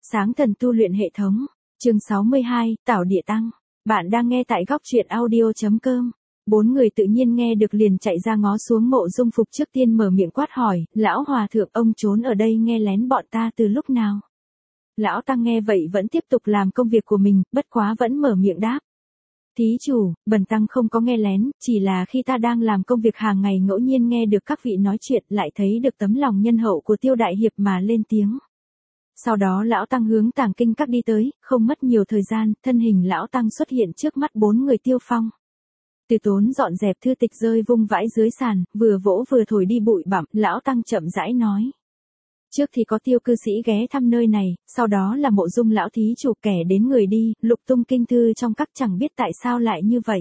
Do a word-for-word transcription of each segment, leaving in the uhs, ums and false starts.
Sáng thần tu luyện hệ thống. Chương sáu mươi hai, Tảo Địa Tăng. Bạn đang nghe tại góc truyện audio chấm com. Bốn người tự nhiên nghe được liền chạy ra ngó xuống Mộ Dung Phục, trước tiên mở miệng quát hỏi, lão hòa thượng, ông trốn ở đây nghe lén bọn ta từ lúc nào? Lão Tăng nghe vậy vẫn tiếp tục làm công việc của mình, bất quá vẫn mở miệng đáp. Thí chủ, bần tăng không có nghe lén, chỉ là khi ta đang làm công việc hàng ngày ngẫu nhiên nghe được các vị nói chuyện, lại thấy được tấm lòng nhân hậu của Tiêu đại hiệp mà lên tiếng. Sau đó lão Tăng hướng Tàng Kinh Các đi tới, không mất nhiều thời gian, thân hình lão Tăng xuất hiện trước mắt bốn người Tiêu Phong. Từ Tốn dọn dẹp thư tịch rơi vung vãi dưới sàn, vừa vỗ vừa thổi đi bụi bặm, lão Tăng chậm rãi nói. Trước thì có Tiêu cư sĩ ghé thăm nơi này, sau đó là Mộ Dung lão thí chủ, kẻ đến người đi, lục tung kinh thư trong các, chẳng biết tại sao lại như vậy.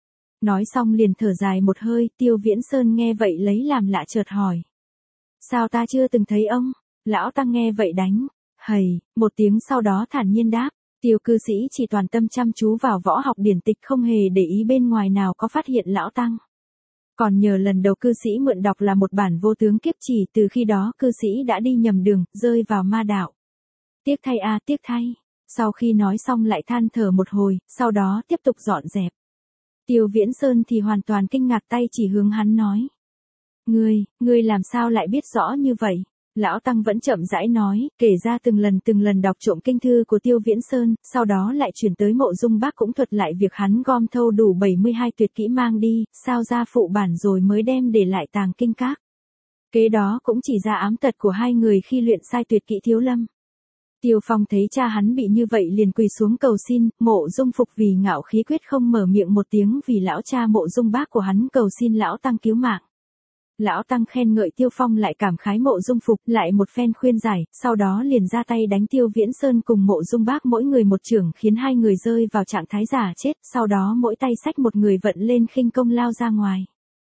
Nói xong liền thở dài một hơi, Tiêu Viễn Sơn nghe vậy lấy làm lạ chợt hỏi. Sao ta chưa từng thấy ông? Lão Tăng nghe vậy đánh. Hầy, một tiếng sau đó thản nhiên đáp, Tiêu cư sĩ chỉ toàn tâm chăm chú vào võ học điển tịch, không hề để ý bên ngoài nào có phát hiện lão Tăng. Còn nhờ lần đầu cư sĩ mượn đọc là một bản vô tướng kiếp chỉ, từ khi đó cư sĩ đã đi nhầm đường, rơi vào ma đạo. Tiếc thay a, tiếc thay. Sau khi nói xong lại than thở một hồi, sau đó tiếp tục dọn dẹp. Tiêu Viễn Sơn thì hoàn toàn kinh ngạc, tay chỉ hướng hắn nói. Ngươi, ngươi làm sao lại biết rõ như vậy? Lão Tăng vẫn chậm rãi nói, kể ra từng lần từng lần đọc trộm kinh thư của Tiêu Viễn Sơn, sau đó lại chuyển tới Mộ Dung Bác cũng thuật lại việc hắn gom thâu đủ bảy mươi hai tuyệt kỹ mang đi, sao ra phụ bản rồi mới đem để lại Tàng Kinh Các. Kế đó cũng chỉ ra ám tật của hai người khi luyện sai tuyệt kỹ Thiếu Lâm. Tiêu Phong thấy cha hắn bị như vậy liền quỳ xuống cầu xin, Mộ Dung Phục vì ngạo khí quyết không mở miệng một tiếng, vì lão cha Mộ Dung Bác của hắn cầu xin lão Tăng cứu mạng. Lão Tăng khen ngợi Tiêu Phong lại cảm khái Mộ Dung Phục, lại một phen khuyên giải, sau đó liền ra tay đánh Tiêu Viễn Sơn cùng Mộ Dung Bác mỗi người một chưởng, khiến hai người rơi vào trạng thái giả chết, sau đó mỗi tay xách một người vận lên khinh công lao ra ngoài.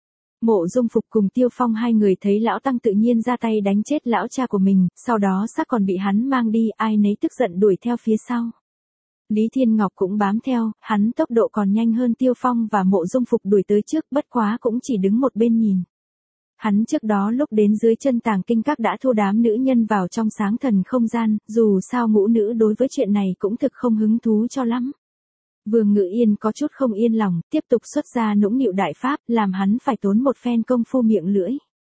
Mộ Dung Phục cùng Tiêu Phong hai người thấy lão Tăng tự nhiên ra tay đánh chết lão cha của mình, sau đó xác còn bị hắn mang đi, ai nấy tức giận đuổi theo phía sau. Lý Thiên Ngọc cũng bám theo, hắn tốc độ còn nhanh hơn Tiêu Phong và Mộ Dung Phục đuổi tới trước, bất quá cũng chỉ đứng một bên nhìn. Hắn trước đó lúc đến dưới chân Tàng Kinh Các đã thu đám nữ nhân vào trong sáng thần không gian, dù sao ngũ nữ đối với chuyện này cũng thực không hứng thú cho lắm. Vương Ngự Yên có chút không yên lòng, tiếp tục xuất ra nũng nịu đại pháp, làm hắn phải tốn một phen công phu miệng lưỡi.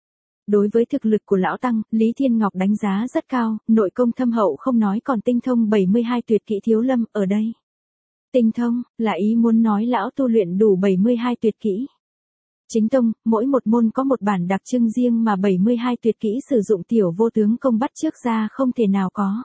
Đối với thực lực của lão Tăng, Lý Thiên Ngọc đánh giá rất cao, nội công thâm hậu không nói còn tinh thông bảy mươi hai tuyệt kỹ Thiếu Lâm, ở đây. Tinh thông, là ý muốn nói lão tu luyện đủ bảy mươi hai tuyệt kỹ. Chính tông, mỗi một môn có một bản đặc trưng riêng mà bảy mươi hai tuyệt kỹ sử dụng tiểu vô tướng công bắt trước ra không thể nào có.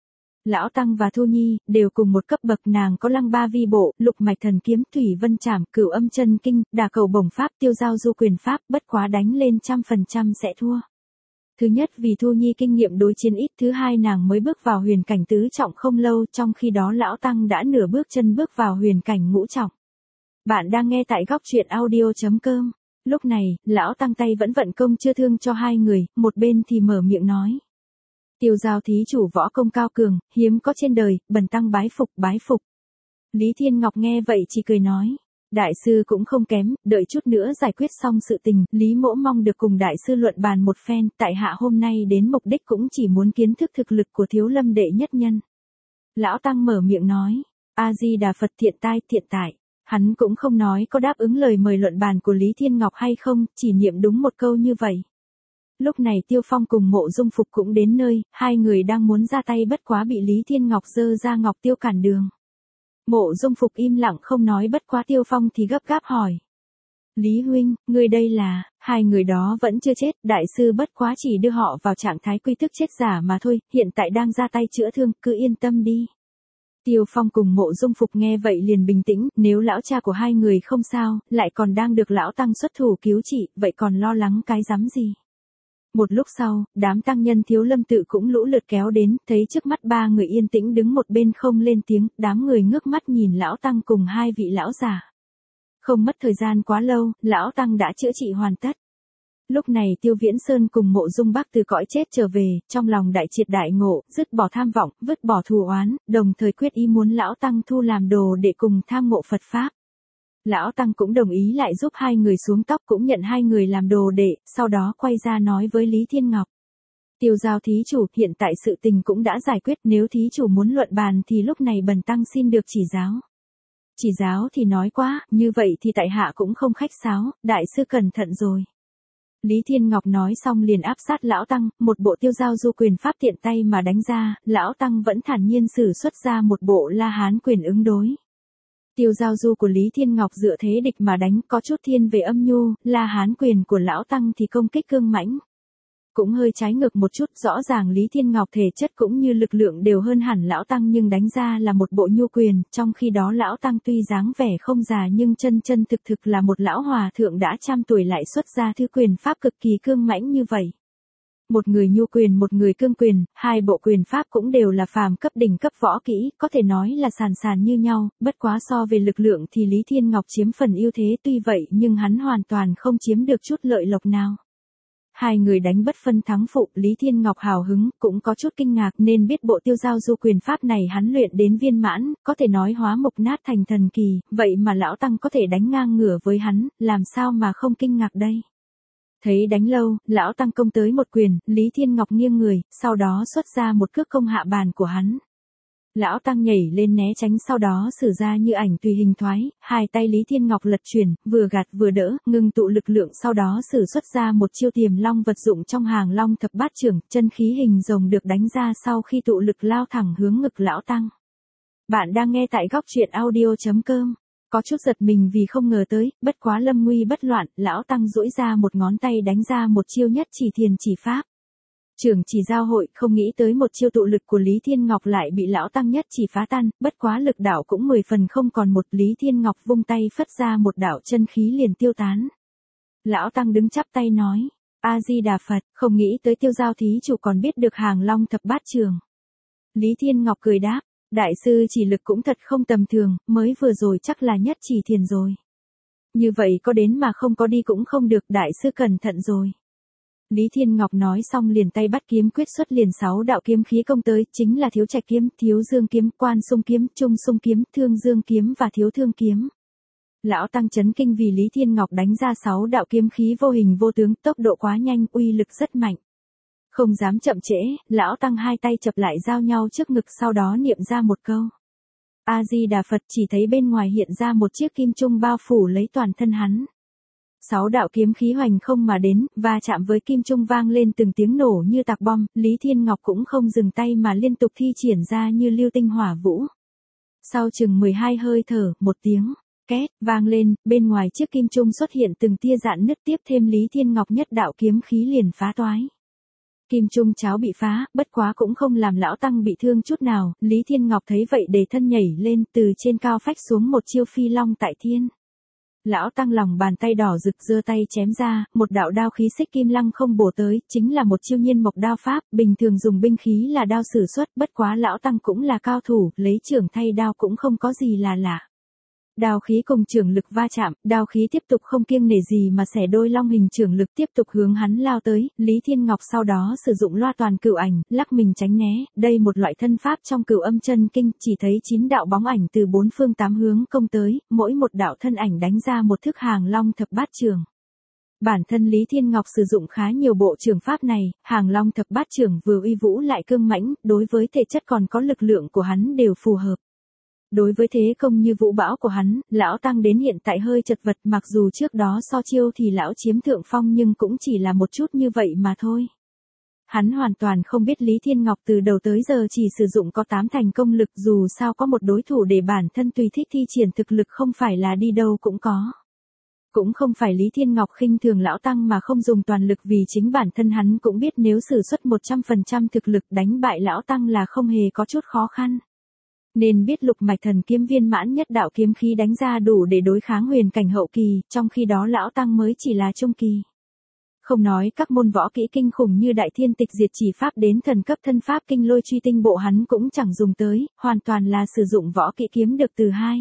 Lão Tăng và Thu Nhi, đều cùng một cấp bậc, nàng có Lăng Ba Vi Bộ, Lục Mạch Thần Kiếm, Thủy Vân Trảm, Cửu Âm Chân Kinh, Đả Cầu Bổng Pháp, Tiêu Giao Du Quyền Pháp, bất quá đánh lên trăm phần trăm sẽ thua. Thứ nhất vì Thu Nhi kinh nghiệm đối chiến ít, thứ hai nàng mới bước vào huyền cảnh tứ trọng không lâu, trong khi đó lão Tăng đã nửa bước chân bước vào huyền cảnh ngũ trọng. Bạn đang nghe tại góc truyện audio chấm com. Lúc này, lão Tăng tay vẫn vận công chữa thương cho hai người, một bên thì mở miệng nói. Tiêu Giao thí chủ võ công cao cường, hiếm có trên đời, bần tăng bái phục, bái phục. Lý Thiên Ngọc nghe vậy chỉ cười nói. Đại sư cũng không kém, đợi chút nữa giải quyết xong sự tình, Lý Mỗ mong được cùng đại sư luận bàn một phen, tại hạ hôm nay đến mục đích cũng chỉ muốn kiến thức thực lực của Thiếu Lâm đệ nhất nhân. Lão Tăng mở miệng nói. A-di-đà Phật, thiện tai, thiện tại. Hắn cũng không nói có đáp ứng lời mời luận bàn của Lý Thiên Ngọc hay không, chỉ niệm đúng một câu như vậy. Lúc này Tiêu Phong cùng Mộ Dung Phục cũng đến nơi, hai người đang muốn ra tay bất quá bị Lý Thiên Ngọc giơ ra ngọc tiêu cản đường. Mộ Dung Phục im lặng không nói, bất quá Tiêu Phong thì gấp gáp hỏi. Lý huynh, ngươi đây là, hai người đó vẫn chưa chết, đại sư bất quá chỉ đưa họ vào trạng thái quy tức chết giả mà thôi, hiện tại đang ra tay chữa thương, cứ yên tâm đi. Tiêu Phong cùng Mộ Dung Phục nghe vậy liền bình tĩnh, nếu lão cha của hai người không sao, lại còn đang được lão Tăng xuất thủ cứu trị, vậy còn lo lắng cái rắm gì. Một lúc sau, đám tăng nhân Thiếu Lâm tự cũng lũ lượt kéo đến, thấy trước mắt ba người yên tĩnh đứng một bên không lên tiếng, đám người ngước mắt nhìn lão Tăng cùng hai vị lão già. Không mất thời gian quá lâu, lão Tăng đã chữa trị hoàn tất. Lúc này Tiêu Viễn Sơn cùng Mộ Dung Bác từ cõi chết trở về, trong lòng đại triệt đại ngộ, dứt bỏ tham vọng, vứt bỏ thù oán, đồng thời quyết ý muốn lão Tăng thu làm đồ để cùng tham ngộ Phật Pháp. Lão Tăng cũng đồng ý lại giúp hai người xuống tóc, cũng nhận hai người làm đồ đệ, sau đó quay ra nói với Lý Thiên Ngọc. Tiêu giao thí chủ, hiện tại sự tình cũng đã giải quyết, nếu thí chủ muốn luận bàn thì lúc này bần tăng xin được chỉ giáo. Chỉ giáo thì nói quá, như vậy thì tại hạ cũng không khách sáo, đại sư cẩn thận rồi. Lý Thiên Ngọc nói xong liền áp sát lão tăng, một bộ tiêu giao du quyền pháp tiện tay mà đánh ra, lão tăng vẫn thản nhiên sử xuất ra một bộ La Hán quyền ứng đối. Tiêu giao du của Lý Thiên Ngọc dựa thế địch mà đánh, có chút thiên về âm nhu, La Hán quyền của lão tăng thì công kích cương mãnh. Cũng hơi trái ngược một chút, rõ ràng Lý Thiên Ngọc thể chất cũng như lực lượng đều hơn hẳn lão tăng nhưng đánh ra là một bộ nhu quyền, trong khi đó lão tăng tuy dáng vẻ không già nhưng chân chân thực thực là một lão hòa thượng đã trăm tuổi lại xuất ra thứ quyền pháp cực kỳ cương mãnh như vậy. Một người nhu quyền một người cương quyền, hai bộ quyền pháp cũng đều là phàm cấp đỉnh cấp võ kỹ, có thể nói là sàn sàn như nhau, bất quá so về lực lượng thì Lý Thiên Ngọc chiếm phần ưu thế, tuy vậy nhưng hắn hoàn toàn không chiếm được chút lợi lộc nào. Hai người đánh bất phân thắng phụ, Lý Thiên Ngọc hào hứng, cũng có chút kinh ngạc nên biết bộ tiêu giao du quyền pháp này hắn luyện đến viên mãn, có thể nói hóa mục nát thành thần kỳ, vậy mà lão tăng có thể đánh ngang ngửa với hắn, làm sao mà không kinh ngạc đây. Thấy đánh lâu, lão tăng công tới một quyền, Lý Thiên Ngọc nghiêng người, sau đó xuất ra một cước công hạ bàn của hắn. Lão tăng nhảy lên né tránh sau đó sử ra như ảnh tùy hình thoái, hai tay Lý Thiên Ngọc lật chuyển, vừa gạt vừa đỡ, ngưng tụ lực lượng sau đó sử xuất ra một chiêu tiềm long vật dụng trong hàng long thập bát trưởng, chân khí hình rồng được đánh ra sau khi tụ lực lao thẳng hướng ngực lão tăng. Bạn đang nghe tại góc truyện audio chấm com. Có chút giật mình vì không ngờ tới, bất quá lâm nguy bất loạn, lão tăng duỗi ra một ngón tay đánh ra một chiêu nhất chỉ thiền chỉ pháp. Trưởng chỉ giao hội, không nghĩ tới một chiêu tụ lực của Lý Thiên Ngọc lại bị lão tăng nhất chỉ phá tan, bất quá lực đạo cũng mười phần không còn một, Lý Thiên Ngọc vung tay phất ra một đạo chân khí liền tiêu tán. Lão tăng đứng chắp tay nói, A Di Đà Phật, không nghĩ tới tiêu giao thí chủ còn biết được hàng long thập bát trường. Lý Thiên Ngọc cười đáp, đại sư chỉ lực cũng thật không tầm thường, mới vừa rồi chắc là nhất chỉ thiền rồi. Như vậy có đến mà không có đi cũng không được, đại sư cẩn thận rồi. Lý Thiên Ngọc nói xong liền tay bắt kiếm quyết xuất liền sáu đạo kiếm khí công tới, chính là thiếu trạch kiếm, thiếu dương kiếm, quan xung kiếm, trung xung kiếm, thương dương kiếm và thiếu thương kiếm. Lão tăng chấn kinh vì Lý Thiên Ngọc đánh ra sáu đạo kiếm khí vô hình vô tướng, tốc độ quá nhanh, uy lực rất mạnh. Không dám chậm trễ, lão tăng hai tay chập lại giao nhau trước ngực sau đó niệm ra một câu. A Di Đà Phật, chỉ thấy bên ngoài hiện ra một chiếc kim trung bao phủ lấy toàn thân hắn. Sáu đạo kiếm khí hoành không mà đến, và chạm với kim trung vang lên từng tiếng nổ như tạc bom, Lý Thiên Ngọc cũng không dừng tay mà liên tục thi triển ra như lưu tinh hỏa vũ. Sau chừng mười hai hơi thở, một tiếng két vang lên, bên ngoài chiếc kim trung xuất hiện từng tia dạn nứt, tiếp thêm Lý Thiên Ngọc nhất đạo kiếm khí liền phá toái. Kim trung cháo bị phá, bất quá cũng không làm lão tăng bị thương chút nào, Lý Thiên Ngọc thấy vậy để thân nhảy lên từ trên cao phách xuống một chiêu phi long tại thiên. Lão tăng lòng bàn tay đỏ rực giơ tay chém ra, một đạo đao khí xích kim lăng không bổ tới, chính là một chiêu nhiên mộc đao pháp, bình thường dùng binh khí là đao sử xuất, bất quá lão tăng cũng là cao thủ, lấy trưởng thay đao cũng không có gì là lạ. Đao khí cùng trưởng lực va chạm, đao khí tiếp tục không kiêng nể gì mà xẻ đôi long hình trưởng lực tiếp tục hướng hắn lao tới, Lý Thiên Ngọc sau đó sử dụng loa toàn cửu ảnh, lắc mình tránh né, đây một loại thân pháp trong cửu âm chân kinh, chỉ thấy chín đạo bóng ảnh từ bốn phương tám hướng công tới, mỗi một đạo thân ảnh đánh ra một thức hàng long thập bát trường. Bản thân Lý Thiên Ngọc sử dụng khá nhiều bộ trường pháp này, hàng long thập bát trường vừa uy vũ lại cương mãnh, đối với thể chất còn có lực lượng của hắn đều phù hợp. Đối với thế công như vũ bão của hắn, lão tăng đến hiện tại hơi chật vật, mặc dù trước đó so chiêu thì lão chiếm thượng phong nhưng cũng chỉ là một chút như vậy mà thôi. Hắn hoàn toàn không biết Lý Thiên Ngọc từ đầu tới giờ chỉ sử dụng có tám thành công lực, dù sao có một đối thủ để bản thân tùy thích thi triển thực lực không phải là đi đâu cũng có. Cũng không phải Lý Thiên Ngọc khinh thường lão tăng mà không dùng toàn lực, vì chính bản thân hắn cũng biết nếu sử xuất một trăm phần trăm thực lực đánh bại lão tăng là không hề có chút khó khăn. Nên biết lục mạch thần kiếm viên mãn nhất đạo kiếm khí đánh ra đủ để đối kháng huyền cảnh hậu kỳ, trong khi đó lão tăng mới chỉ là trung kỳ. Không nói các môn võ kỹ kinh khủng như đại thiên tịch diệt chỉ pháp đến thần cấp thân pháp kinh lôi truy tinh bộ hắn cũng chẳng dùng tới, hoàn toàn là sử dụng võ kỹ kiếm được từ hai.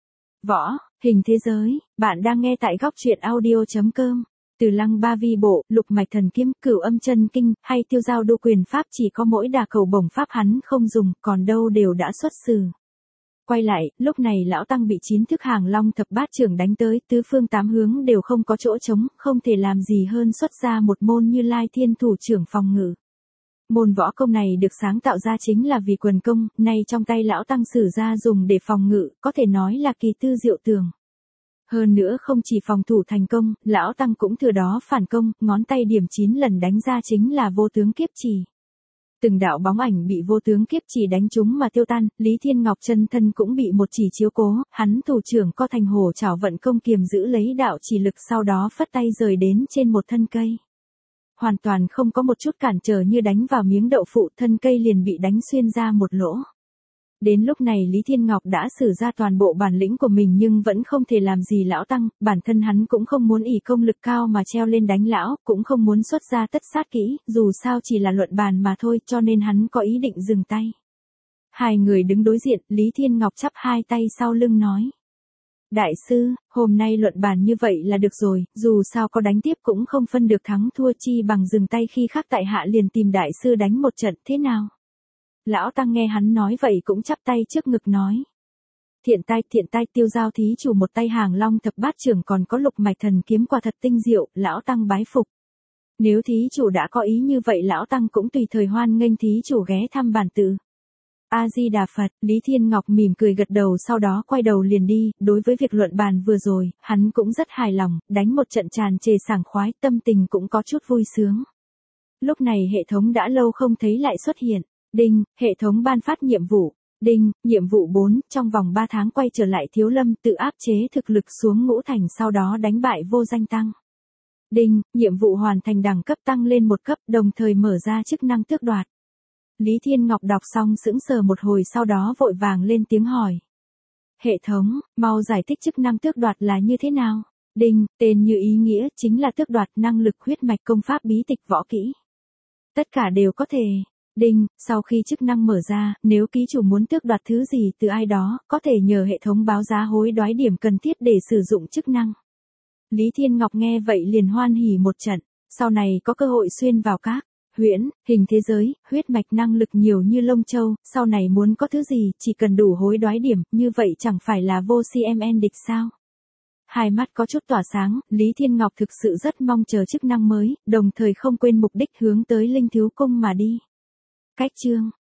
Võ, hình thế giới, bạn đang nghe tại góc truyện audio chấm com. Từ lăng ba vi bộ, lục mạch thần kiếm, cửu âm chân kinh, hay tiêu giao đô quyền pháp chỉ có mỗi đà cầu bổng pháp hắn không dùng, còn đâu đều đã xuất sử. Quay lại, lúc này lão tăng bị chín thức hàng long thập bát trưởng đánh tới, tứ phương tám hướng đều không có chỗ trống, không thể làm gì hơn xuất ra một môn Như Lai thiên thủ trưởng phòng ngự. Môn võ công này được sáng tạo ra chính là vì quần công, nay trong tay lão tăng sử ra dùng để phòng ngự, có thể nói là kỳ tư diệu tường. Hơn nữa không chỉ phòng thủ thành công, lão tăng cũng thừa đó phản công, ngón tay điểm chín lần đánh ra chính là vô tướng kiếp chỉ. Từng đạo bóng ảnh bị vô tướng kiếp chỉ đánh trúng mà tiêu tan, Lý Thiên Ngọc chân thân cũng bị một chỉ chiếu cố, hắn thủ trưởng co thành hổ chảo vận công kiềm giữ lấy đạo chỉ lực, sau đó phất tay rời đến trên một thân cây. Hoàn toàn không có một chút cản trở, như đánh vào miếng đậu phụ, thân cây liền bị đánh xuyên ra một lỗ. Đến lúc này Lý Thiên Ngọc đã sử ra toàn bộ bản lĩnh của mình nhưng vẫn không thể làm gì lão tăng, bản thân hắn cũng không muốn ỷ công lực cao mà treo lên đánh lão, cũng không muốn xuất ra tất sát kỹ, dù sao chỉ là luận bàn mà thôi, cho nên hắn có ý định dừng tay. Hai người đứng đối diện, Lý Thiên Ngọc chắp hai tay sau lưng nói. Đại sư, hôm nay luận bàn như vậy là được rồi, dù sao có đánh tiếp cũng không phân được thắng thua, chi bằng dừng tay khi khác tại hạ liền tìm đại sư đánh một trận, thế nào? Lão tăng nghe hắn nói vậy cũng chắp tay trước ngực nói. Thiện tai, thiện tai, Tiêu Giao thí chủ một tay hàng long thập bát trưởng còn có lục mạch thần kiếm quả thật tinh diệu, lão tăng bái phục. Nếu thí chủ đã có ý như vậy lão tăng cũng tùy thời hoan nghênh thí chủ ghé thăm bản tự. A-di-đà Phật, Lý Thiên Ngọc mỉm cười gật đầu, sau đó quay đầu liền đi, đối với việc luận bàn vừa rồi, hắn cũng rất hài lòng, đánh một trận tràn trề sảng khoái, tâm tình cũng có chút vui sướng. Lúc này hệ thống đã lâu không thấy lại xuất hiện. Đinh, hệ thống ban phát nhiệm vụ. Đinh, nhiệm vụ bốn, trong vòng ba tháng quay trở lại Thiếu Lâm, tự áp chế thực lực xuống ngũ thành, sau đó đánh bại Vô Danh Tăng. Đinh, nhiệm vụ hoàn thành, đẳng cấp tăng lên một cấp, đồng thời mở ra chức năng tước đoạt. Lý Thiên Ngọc đọc xong sững sờ một hồi, sau đó vội vàng lên tiếng hỏi. Hệ thống, mau giải thích chức năng tước đoạt là như thế nào? Đinh, tên như ý nghĩa, chính là tước đoạt năng lực, huyết mạch, công pháp, bí tịch, võ kỹ. Tất cả đều có thể. Đinh, sau khi chức năng mở ra, nếu ký chủ muốn tước đoạt thứ gì từ ai đó, có thể nhờ hệ thống báo giá hối đoái điểm cần thiết để sử dụng chức năng. Lý Thiên Ngọc nghe vậy liền hoan hỉ một trận, sau này có cơ hội xuyên vào các huyễn, hình thế giới, huyết mạch, năng lực nhiều như lông châu, sau này muốn có thứ gì, chỉ cần đủ hối đoái điểm, như vậy chẳng phải là vô cmn địch sao? Hai mắt có chút tỏa sáng, Lý Thiên Ngọc thực sự rất mong chờ chức năng mới, đồng thời không quên mục đích hướng tới Linh Thiếu Cung mà đi. Cách chương